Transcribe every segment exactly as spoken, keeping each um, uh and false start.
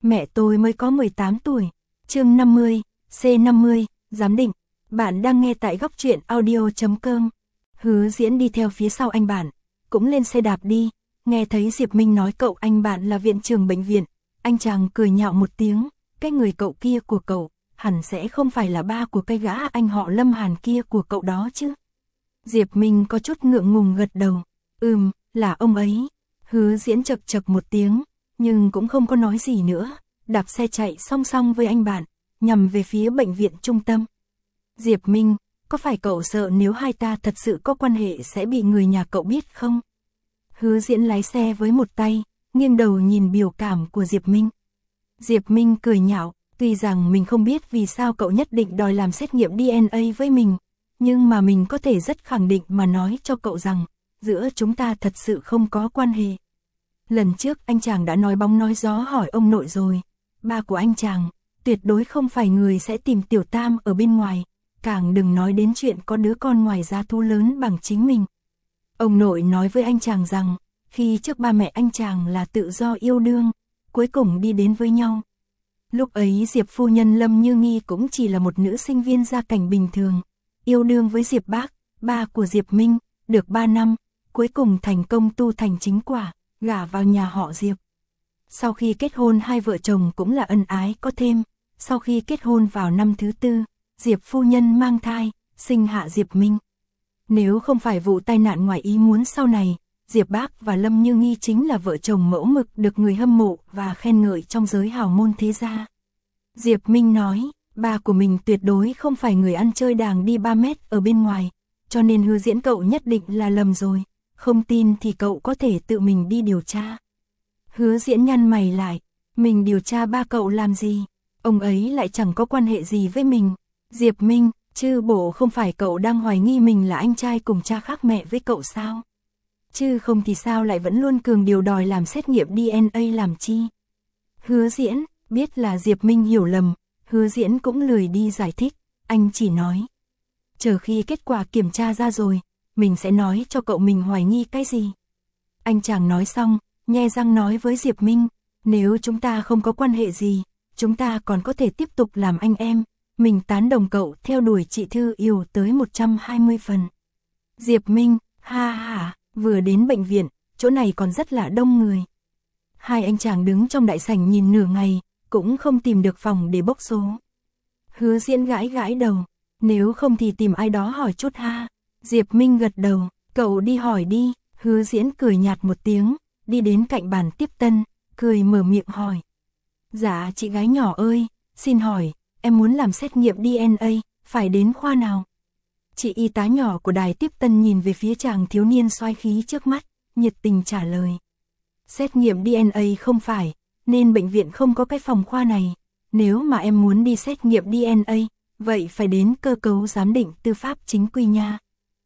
Mẹ tôi mới có mười tám tuổi. Chương năm mươi, C năm mươi, giám định. Bạn đang nghe tại góc truyện audio chấm com. Hứa Diễn đi theo phía sau anh bạn, cũng lên xe đạp đi, nghe thấy Diệp Minh nói cậu anh bạn là viện trưởng bệnh viện, anh chàng cười nhạo một tiếng, cái người cậu kia của cậu, hẳn sẽ không phải là ba của cái gã anh họ Lâm Hàn kia của cậu đó chứ. Diệp Minh có chút ngượng ngùng gật đầu, ừm, là ông ấy. Hứa Diễn chật chật một tiếng, nhưng cũng không có nói gì nữa, đạp xe chạy song song với anh bạn, nhằm về phía bệnh viện trung tâm. Diệp Minh, có phải cậu sợ nếu hai ta thật sự có quan hệ sẽ bị người nhà cậu biết không? Hứa Diễn lái xe với một tay, nghiêng đầu nhìn biểu cảm của Diệp Minh. Diệp Minh cười nhạo, tuy rằng mình không biết vì sao cậu nhất định đòi làm xét nghiệm đê en a với mình, nhưng mà mình có thể rất khẳng định mà nói cho cậu rằng, giữa chúng ta thật sự không có quan hệ. Lần trước anh chàng đã nói bóng nói gió hỏi ông nội rồi, ba của anh chàng, tuyệt đối không phải người sẽ tìm Tiểu Tam ở bên ngoài, càng đừng nói đến chuyện có đứa con ngoài giá thú lớn bằng chính mình. Ông nội nói với anh chàng rằng, khi trước ba mẹ anh chàng là tự do yêu đương, cuối cùng đi đến với nhau. Lúc ấy Diệp phu nhân Lâm Như Nghi cũng chỉ là một nữ sinh viên gia cảnh bình thường, yêu đương với Diệp Bác, ba của Diệp Minh, được ba năm, cuối cùng thành công tu thành chính quả, gả vào nhà họ Diệp. Sau khi kết hôn hai vợ chồng cũng là ân ái có thêm, sau khi kết hôn vào năm thứ tư, Diệp phu nhân mang thai, sinh hạ Diệp Minh. Nếu không phải vụ tai nạn ngoài ý muốn sau này, Diệp Bác và Lâm Như Nghi chính là vợ chồng mẫu mực được người hâm mộ và khen ngợi trong giới hào môn thế gia. Diệp Minh nói, ba của mình tuyệt đối không phải người ăn chơi đàng đi ba mét ở bên ngoài, cho nên Hứa Diễn cậu nhất định là lầm rồi, không tin thì cậu có thể tự mình đi điều tra. Hứa Diễn nhăn mày lại, mình điều tra ba cậu làm gì, ông ấy lại chẳng có quan hệ gì với mình. Diệp Minh, chứ bộ không phải cậu đang hoài nghi mình là anh trai cùng cha khác mẹ với cậu sao? Chứ không thì sao lại vẫn luôn cường điều đòi làm xét nghiệm đê en a làm chi? Hứa Diễn, biết là Diệp Minh hiểu lầm, Hứa Diễn cũng lười đi giải thích, anh chỉ nói. Chờ khi kết quả kiểm tra ra rồi, mình sẽ nói cho cậu mình hoài nghi cái gì. Anh chàng nói xong, nhe răng nói với Diệp Minh, nếu chúng ta không có quan hệ gì, chúng ta còn có thể tiếp tục làm anh em. Mình tán đồng cậu theo đuổi chị Thư Yêu tới một trăm hai mươi phần. Diệp Minh, ha ha, vừa đến bệnh viện, chỗ này còn rất là đông người. Hai anh chàng đứng trong đại sảnh nhìn nửa ngày, cũng không tìm được phòng để bốc số. Hứa Diễn gãi gãi đầu, nếu không thì tìm ai đó hỏi chút ha. Diệp Minh gật đầu, cậu đi hỏi đi. Hứa Diễn cười nhạt một tiếng, đi đến cạnh bàn tiếp tân, cười mở miệng hỏi. Dạ chị gái nhỏ ơi, xin hỏi, em muốn làm xét nghiệm đê en a, phải đến khoa nào? Chị y tá nhỏ của đài tiếp tân nhìn về phía chàng thiếu niên xoái khí trước mắt, nhiệt tình trả lời. Xét nghiệm đê en a không phải, nên bệnh viện không có cái phòng khoa này. Nếu mà em muốn đi xét nghiệm đê en a, vậy phải đến cơ cấu giám định tư pháp chính quy nha.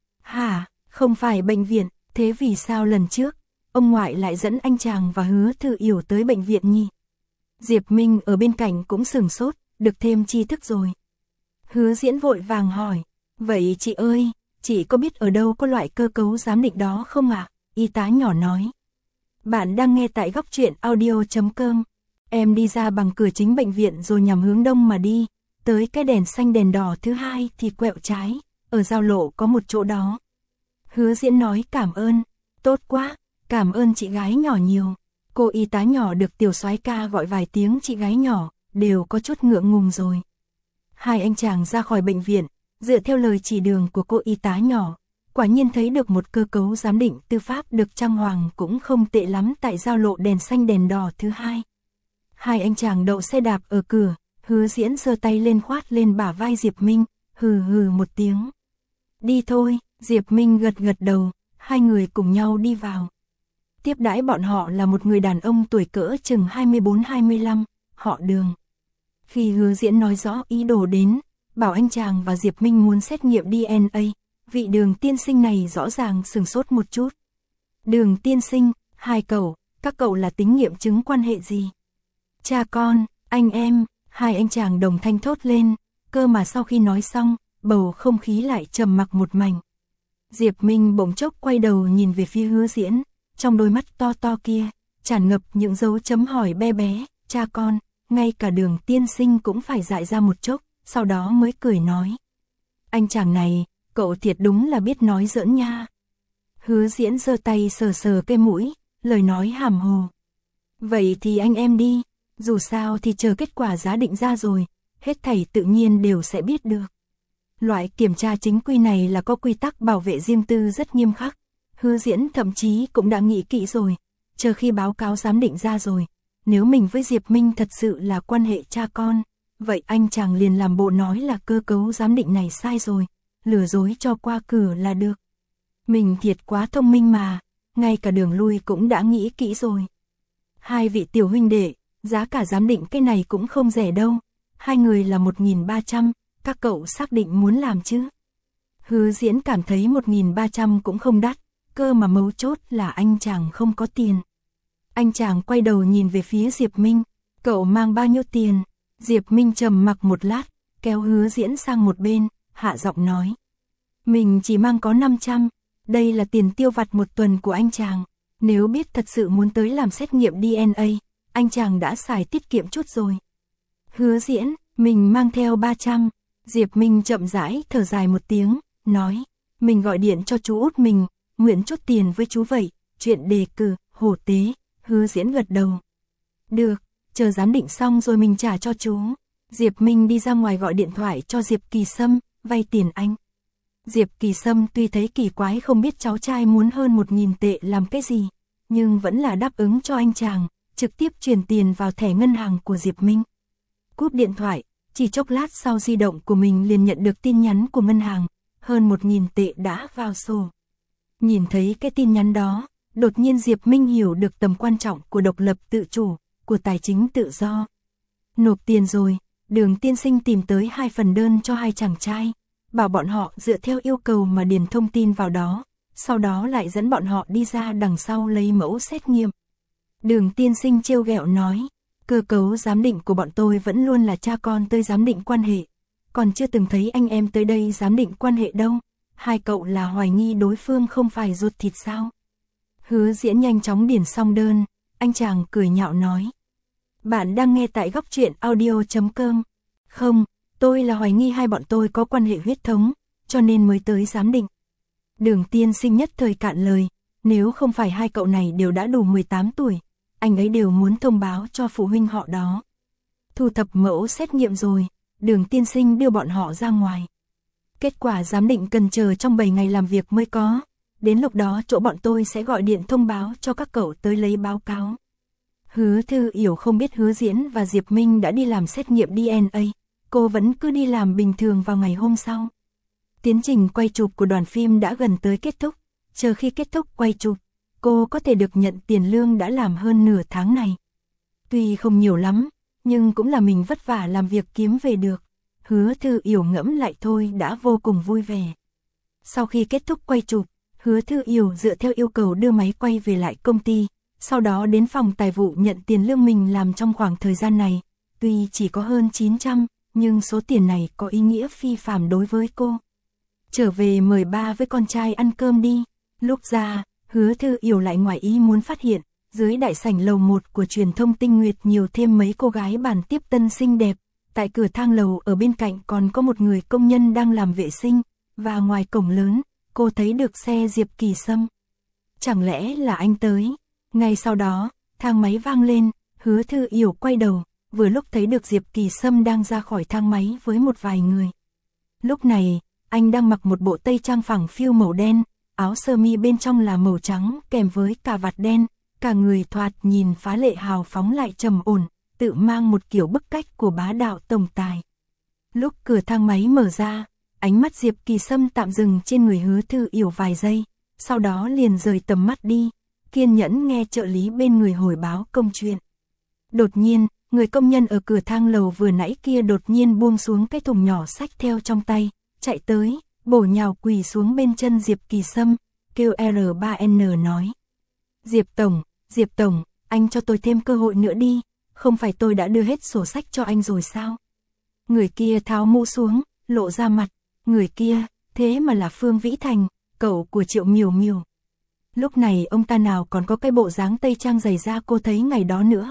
Hả, không phải bệnh viện, thế vì sao lần trước, ông ngoại lại dẫn anh chàng và Hứa Thư Yểu tới bệnh viện nhỉ? Diệp Minh ở bên cạnh cũng sửng sốt, được thêm tri thức rồi. Hứa Diễn vội vàng hỏi, vậy chị ơi, chị có biết ở đâu có loại cơ cấu giám định đó không ạ? À? Y tá nhỏ nói. Bạn đang nghe tại góc truyện audio chấm com. Em đi ra bằng cửa chính bệnh viện rồi nhằm hướng đông mà đi, tới cái đèn xanh đèn đỏ thứ hai thì quẹo trái, ở giao lộ có một chỗ đó. Hứa Diễn nói cảm ơn, tốt quá, cảm ơn chị gái nhỏ nhiều. Cô y tá nhỏ được tiểu soái ca gọi vài tiếng chị gái nhỏ, đều có chút ngượng ngùng rồi. Hai anh chàng ra khỏi bệnh viện, dựa theo lời chỉ đường của cô y tá nhỏ, quả nhiên thấy được một cơ cấu giám định tư pháp được trang hoàng cũng không tệ lắm tại giao lộ đèn xanh đèn đỏ thứ hai. Hai anh chàng đậu xe đạp ở cửa, Hứa Diễn giơ tay lên khoát lên bả vai Diệp Minh, hừ hừ một tiếng. Đi thôi, Diệp Minh gật gật đầu, hai người cùng nhau đi vào. Tiếp đãi bọn họ là một người đàn ông tuổi cỡ chừng hai mươi bốn hai mươi lăm, họ Đường. Khi Hứa Diễn nói rõ ý đồ đến, bảo anh chàng và Diệp Minh muốn xét nghiệm đê en a, vị Đường tiên sinh này rõ ràng sửng sốt một chút. Đường tiên sinh, hai cậu, các cậu là tính nghiệm chứng quan hệ gì? Cha con, anh em, hai anh chàng đồng thanh thốt lên, cơ mà sau khi nói xong, bầu không khí lại trầm mặc một mảnh. Diệp Minh bỗng chốc quay đầu nhìn về phía Hứa Diễn, trong đôi mắt to to kia, tràn ngập những dấu chấm hỏi be bé, cha con, ngay cả Đường tiên sinh cũng phải dại ra một chốc, sau đó mới cười nói. Anh chàng này, cậu thiệt đúng là biết nói giỡn nha. Hứa Diễn giơ tay sờ sờ cái mũi, lời nói hàm hồ. Vậy thì anh em đi, dù sao thì chờ kết quả giá định ra rồi, hết thảy tự nhiên đều sẽ biết được. Loại kiểm tra chính quy này là có quy tắc bảo vệ riêng tư rất nghiêm khắc. Hứa Diễn thậm chí cũng đã nghĩ kỹ rồi, chờ khi báo cáo giám định ra rồi, nếu mình với Diệp Minh thật sự là quan hệ cha con, vậy anh chàng liền làm bộ nói là cơ cấu giám định này sai rồi, lừa dối cho qua cửa là được. Mình thiệt quá thông minh mà, ngay cả đường lui cũng đã nghĩ kỹ rồi. Hai vị tiểu huynh đệ, giá cả giám định cái này cũng không rẻ đâu, hai người là một nghìn ba trăm, các cậu xác định muốn làm chứ? Hứa Diễn cảm thấy một nghìn ba trăm cũng không đắt, cơ mà mấu chốt là anh chàng không có tiền. Anh chàng quay đầu nhìn về phía Diệp Minh, cậu mang bao nhiêu tiền? Diệp Minh trầm mặc một lát, kéo Hứa Diễn sang một bên, hạ giọng nói. Mình chỉ mang có năm trăm, đây là tiền tiêu vặt một tuần của anh chàng. Nếu biết thật sự muốn tới làm xét nghiệm đê en a, anh chàng đã xài tiết kiệm chút rồi. Hứa Diễn, mình mang theo ba trăm. Diệp Minh chậm rãi thở dài một tiếng, nói. Mình gọi điện cho chú út mình, nguyện chốt tiền với chú vậy, chuyện đề cử, hổ tế. Hứa Diễn gật đầu. Được, chờ giám định xong rồi mình trả cho chú. Diệp Minh đi ra ngoài gọi điện thoại cho Diệp Kỳ Sâm, vay tiền anh. Diệp Kỳ Sâm tuy thấy kỳ quái không biết cháu trai muốn hơn một nghìn tệ làm cái gì, nhưng vẫn là đáp ứng cho anh chàng, trực tiếp chuyển tiền vào thẻ ngân hàng của Diệp Minh. Cúp điện thoại, chỉ chốc lát sau di động của mình liền nhận được tin nhắn của ngân hàng, hơn một nghìn tệ đã vào sổ. Nhìn thấy cái tin nhắn đó, đột nhiên Diệp Minh hiểu được tầm quan trọng của độc lập tự chủ, của tài chính tự do. Nộp tiền rồi, Đường tiên sinh tìm tới hai phần đơn cho hai chàng trai, bảo bọn họ dựa theo yêu cầu mà điền thông tin vào đó, sau đó lại dẫn bọn họ đi ra đằng sau lấy mẫu xét nghiệm. Đường tiên sinh trêu ghẹo nói, cơ cấu giám định của bọn tôi vẫn luôn là cha con tới giám định quan hệ, còn chưa từng thấy anh em tới đây giám định quan hệ đâu, hai cậu là hoài nghi đối phương không phải ruột thịt sao? Hứa Diễn nhanh chóng điền xong đơn, anh chàng cười nhạo nói. Bạn đang nghe tại góc truyện audio chấm com. Không, tôi là hoài nghi hai bọn tôi có quan hệ huyết thống, cho nên mới tới giám định. Đường tiên sinh nhất thời cạn lời, nếu không phải hai cậu này đều đã đủ mười tám tuổi, anh ấy đều muốn thông báo cho phụ huynh họ đó. Thu thập mẫu xét nghiệm rồi, Đường tiên sinh đưa bọn họ ra ngoài. Kết quả giám định cần chờ trong bảy ngày làm việc mới có, đến lúc đó chỗ bọn tôi sẽ gọi điện thông báo cho các cậu tới lấy báo cáo. Hứa Thư Yểu không biết Hứa Diễn và Diệp Minh đã đi làm xét nghiệm đê en a, cô vẫn cứ đi làm bình thường vào ngày hôm sau. Tiến trình quay chụp của đoàn phim đã gần tới kết thúc, chờ khi kết thúc quay chụp, cô có thể được nhận tiền lương đã làm hơn nửa tháng này. Tuy không nhiều lắm, nhưng cũng là mình vất vả làm việc kiếm về được. Hứa Thư Yểu ngẫm lại thôi đã vô cùng vui vẻ. Sau khi kết thúc quay chụp, Hứa Thư Yểu dựa theo yêu cầu đưa máy quay về lại công ty, sau đó đến phòng tài vụ nhận tiền lương mình làm trong khoảng thời gian này. Tuy chỉ có hơn chín trăm, nhưng số tiền này có ý nghĩa phi phàm đối với cô. Trở về mời ba với con trai ăn cơm đi. Lúc ra, Hứa Thư Yểu lại ngoài ý muốn phát hiện, dưới đại sảnh lầu một của truyền thông Tinh Nguyệt nhiều thêm mấy cô gái bàn tiếp tân xinh đẹp. Tại cửa thang lầu ở bên cạnh còn có một người công nhân đang làm vệ sinh, và ngoài cổng lớn, cô thấy được xe Diệp Kỳ Sâm. Chẳng lẽ là anh tới? Ngay sau đó, thang máy vang lên, Hứa Thư Yểu quay đầu, vừa lúc thấy được Diệp Kỳ Sâm đang ra khỏi thang máy với một vài người. Lúc này, anh đang mặc một bộ tây trang phẳng phiu màu đen, áo sơ mi bên trong là màu trắng kèm với cà vạt đen, cả người thoạt nhìn phá lệ hào phóng lại trầm ổn, tự mang một kiểu bức cách của bá đạo tổng tài. Lúc cửa thang máy mở ra, ánh mắt Diệp Kỳ Sâm tạm dừng trên người Hứa Thư Yểu vài giây, sau đó liền rời tầm mắt đi, kiên nhẫn nghe trợ lý bên người hồi báo công chuyện. Đột nhiên, người công nhân ở cửa thang lầu vừa nãy kia đột nhiên buông xuống cái thùng nhỏ xách theo trong tay, chạy tới, bổ nhào quỳ xuống bên chân Diệp Kỳ Sâm, kêu R ba N nói. Diệp Tổng, Diệp Tổng, anh cho tôi thêm cơ hội nữa đi, không phải tôi đã đưa hết sổ sách cho anh rồi sao? Người kia tháo mũ xuống, lộ ra mặt, người kia, thế mà là Phương Vĩ Thành, cậu của Triệu Miểu Miểu. Lúc này ông ta nào còn có cái bộ dáng tây trang dày da cô thấy ngày đó nữa.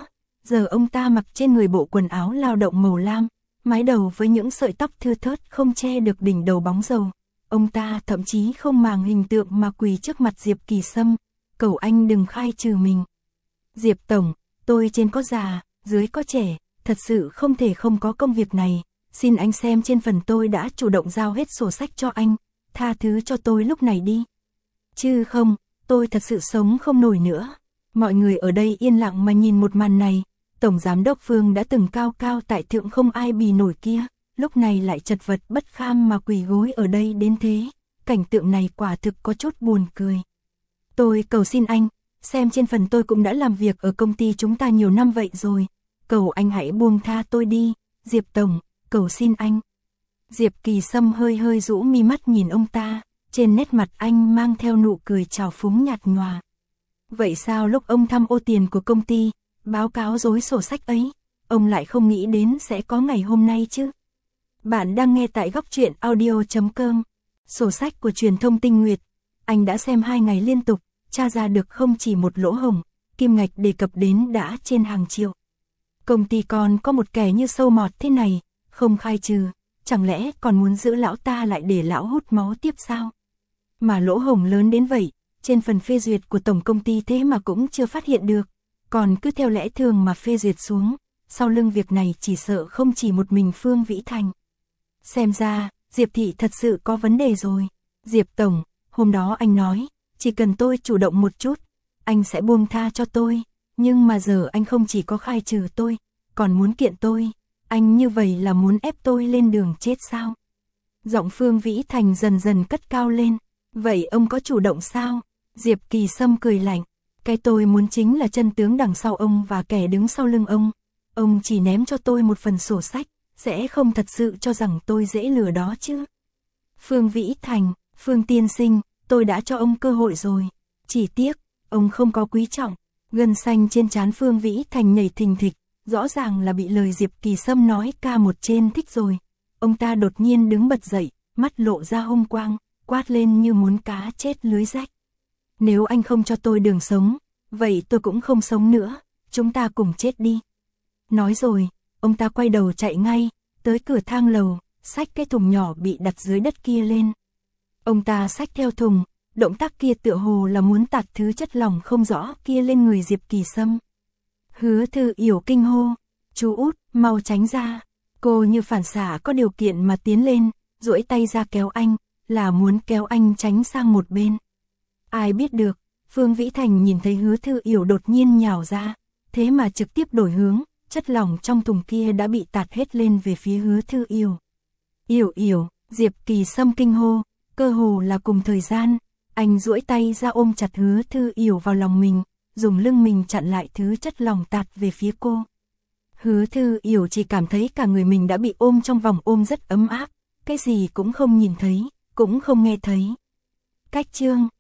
giờ ông ta mặc trên người bộ quần áo lao động màu lam, mái đầu với những sợi tóc thưa thớt không che được đỉnh đầu bóng dầu. Ông ta thậm chí không màng hình tượng mà quỳ trước mặt Diệp Kỳ Sâm, cầu anh đừng khai trừ mình. Diệp Tổng, tôi trên có già, dưới có trẻ, thật sự không thể không có công việc này, xin anh xem trên phần tôi đã chủ động giao hết sổ sách cho anh, tha thứ cho tôi lúc này đi. Chứ không, tôi thật sự sống không nổi nữa. Mọi người ở đây yên lặng mà nhìn một màn này, Tổng Giám đốc Phương đã từng cao cao tại thượng không ai bì nổi kia, lúc này lại chật vật bất kham mà quỳ gối ở đây đến thế, cảnh tượng này quả thực có chút buồn cười. Tôi cầu xin anh, xem trên phần tôi cũng đã làm việc ở công ty chúng ta nhiều năm vậy rồi, cầu anh hãy buông tha tôi đi, Diệp Tổng, cầu xin anh. Diệp Kỳ Sâm hơi hơi rũ mi mắt nhìn ông ta, trên nét mặt anh mang theo nụ cười trào phúng nhạt nhòa. Vậy sao lúc ông thăm ô tiền của công ty, báo cáo dối sổ sách ấy, ông lại không nghĩ đến sẽ có ngày hôm nay chứ? Bạn đang nghe tại góc truyện audio chấm com. Sổ sách của truyền thông Tinh Nguyệt, anh đã xem hai ngày liên tục, tra ra được không chỉ một lỗ hổng, kim ngạch đề cập đến đã trên hàng triệu. Công ty còn có một kẻ như sâu mọt thế này, không khai trừ, chẳng lẽ còn muốn giữ lão ta lại để lão hút máu tiếp sao? Mà lỗ hổng lớn đến vậy, trên phần phê duyệt của tổng công ty thế mà cũng chưa phát hiện được, còn cứ theo lẽ thường mà phê duyệt xuống, sau lưng việc này chỉ sợ không chỉ một mình Phương Vĩ Thành. Xem ra, Diệp Thị thật sự có vấn đề rồi. Diệp Tổng, hôm đó anh nói, chỉ cần tôi chủ động một chút, anh sẽ buông tha cho tôi, nhưng mà giờ anh không chỉ có khai trừ tôi, còn muốn kiện tôi, anh như vậy là muốn ép tôi lên đường chết sao? Giọng Phương Vĩ Thành dần dần cất cao lên, vậy ông có chủ động sao? Diệp Kỳ Sâm cười lạnh, cái tôi muốn chính là chân tướng đằng sau ông và kẻ đứng sau lưng ông, ông chỉ ném cho tôi một phần sổ sách, sẽ không thật sự cho rằng tôi dễ lừa đó chứ. Phương Vĩ Thành, Phương tiên sinh, tôi đã cho ông cơ hội rồi, chỉ tiếc, ông không có quý trọng. Gân xanh trên trán Phương Vĩ Thành nhảy thình thịch, rõ ràng là bị lời Diệp Kỳ Sâm nói ca một trên thích rồi. Ông ta đột nhiên đứng bật dậy, mắt lộ ra hung quang, quát lên như muốn cá chết lưới rách. Nếu anh không cho tôi đường sống, vậy tôi cũng không sống nữa, chúng ta cùng chết đi. Nói rồi, ông ta quay đầu chạy ngay, tới cửa thang lầu, xách cái thùng nhỏ bị đặt dưới đất kia lên. Ông ta xách theo thùng, động tác kia tựa hồ là muốn tạt thứ chất lỏng không rõ kia lên người Diệp Kỳ Sâm. Hứa Thư Yểu kinh hô, chú út, mau tránh ra. Cô như phản xạ có điều kiện mà tiến lên, duỗi tay ra kéo anh, là muốn kéo anh tránh sang một bên. Ai biết được, Phương Vĩ Thành nhìn thấy Hứa Thư Yểu đột nhiên nhào ra, thế mà trực tiếp đổi hướng, chất lỏng trong thùng kia đã bị tạt hết lên về phía Hứa Thư Yểu. Yểu Yểu, Diệp Kỳ Sâm kinh hô, cơ hồ là cùng thời gian, anh duỗi tay ra ôm chặt Hứa Thư Yểu vào lòng mình, dùng lưng mình chặn lại thứ chất lỏng tạt về phía cô. Hứa Thư Yểu chỉ cảm thấy cả người mình đã bị ôm trong vòng ôm rất ấm áp, cái gì cũng không nhìn thấy, cũng không nghe thấy. Cách chương